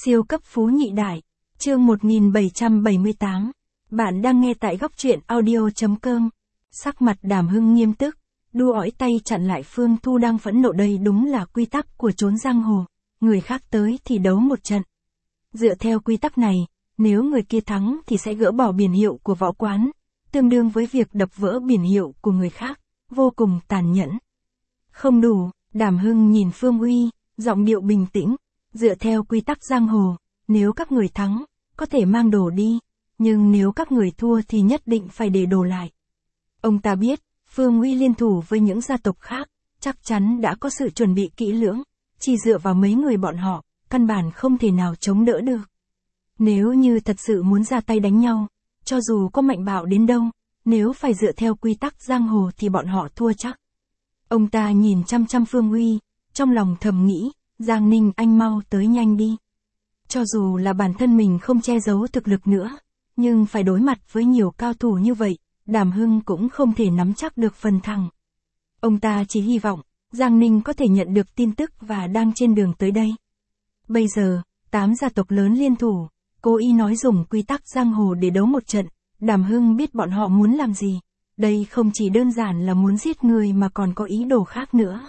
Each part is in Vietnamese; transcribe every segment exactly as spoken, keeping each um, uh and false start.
Siêu cấp phú nhị đại, chương một nghìn bảy trăm bảy mươi tám. Bạn đang nghe tại góc truyện audio.com. Sắc mặt Đàm Hưng nghiêm túc, đu ỏi tay chặn lại Phương Thu đang phẫn nộ. Đây đúng là quy tắc của chốn giang hồ, người khác tới thì đấu một trận. Dựa theo quy tắc này, nếu người kia thắng thì sẽ gỡ bỏ biển hiệu của võ quán, tương đương với việc đập vỡ biển hiệu của người khác, vô cùng tàn nhẫn. Không đủ, Đàm Hưng nhìn Phương Uy, giọng điệu bình tĩnh. Dựa theo quy tắc giang hồ, nếu các người thắng, có thể mang đồ đi, nhưng nếu các người thua thì nhất định phải để đồ lại. Ông ta biết, Phương Uy liên thủ với những gia tộc khác, chắc chắn đã có sự chuẩn bị kỹ lưỡng, chỉ dựa vào mấy người bọn họ, căn bản không thể nào chống đỡ được. Nếu như thật sự muốn ra tay đánh nhau, cho dù có mạnh bạo đến đâu, nếu phải dựa theo quy tắc giang hồ thì bọn họ thua chắc. Ông ta nhìn chăm chăm Phương Uy, trong lòng thầm nghĩ, Giang Ninh anh mau tới nhanh đi. Cho dù là bản thân mình không che giấu thực lực nữa, nhưng phải đối mặt với nhiều cao thủ như vậy, Đàm Hưng cũng không thể nắm chắc được phần thắng. Ông ta chỉ hy vọng, Giang Ninh có thể nhận được tin tức và đang trên đường tới đây. Bây giờ, tám gia tộc lớn liên thủ, cố ý nói dùng quy tắc giang hồ để đấu một trận, Đàm Hưng biết bọn họ muốn làm gì. Đây không chỉ đơn giản là muốn giết người mà còn có ý đồ khác nữa.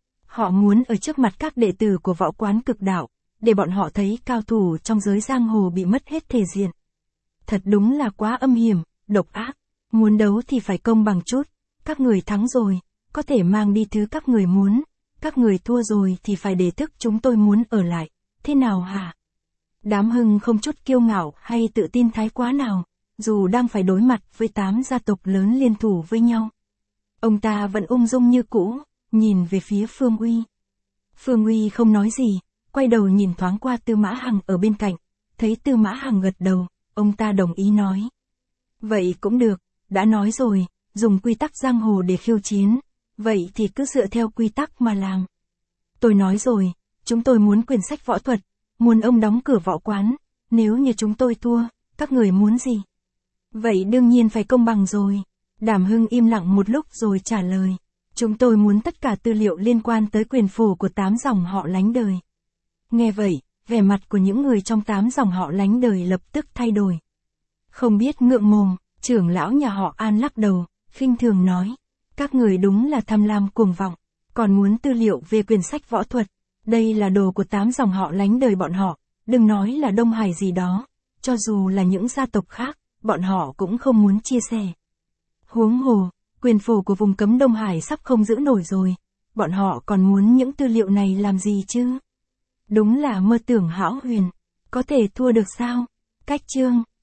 Họ muốn ở trước mặt các đệ tử của võ quán Cực Đạo, để bọn họ thấy cao thủ trong giới giang hồ bị mất hết thể diện. Thật đúng là quá âm hiểm, độc ác. Muốn đấu thì phải công bằng chút. Các người thắng rồi, có thể mang đi thứ các người muốn. Các người thua rồi thì phải để thức chúng tôi muốn ở lại. Thế nào hả? Đàm Hưng không chút kiêu ngạo hay tự tin thái quá nào, dù đang phải đối mặt với tám gia tộc lớn liên thủ với nhau. Ông ta vẫn ung dung như cũ, nhìn về phía Phương Uy. Phương Uy không nói gì, quay đầu nhìn thoáng qua Tư Mã Hằng ở bên cạnh, thấy Tư Mã Hằng gật đầu, ông ta đồng ý nói. Vậy cũng được, đã nói rồi, dùng quy tắc giang hồ để khiêu chiến, vậy thì cứ dựa theo quy tắc mà làm. Tôi nói rồi, chúng tôi muốn quyển sách võ thuật, muốn ông đóng cửa võ quán, nếu như chúng tôi thua, các người muốn gì? Vậy đương nhiên phải công bằng rồi. Đàm Hưng im lặng một lúc rồi trả lời. Chúng tôi muốn tất cả tư liệu liên quan tới quyền phổ của tám dòng họ lánh đời. Nghe vậy, vẻ mặt của những người trong tám dòng họ lánh đời lập tức thay đổi. Không biết ngượng mồm, trưởng lão nhà họ An lắc đầu, khinh thường nói. Các người đúng là tham lam cuồng vọng, còn muốn tư liệu về quyền sách võ thuật. Đây là đồ của tám dòng họ lánh đời bọn họ, đừng nói là Đông Hải gì đó. Cho dù là những gia tộc khác, bọn họ cũng không muốn chia sẻ. Huống hồ, quyền phổ của vùng cấm Đông Hải sắp không giữ nổi rồi, bọn họ còn muốn những tư liệu này làm gì chứ? Đúng là mơ tưởng hão huyền, có thể thua được sao? Cách chương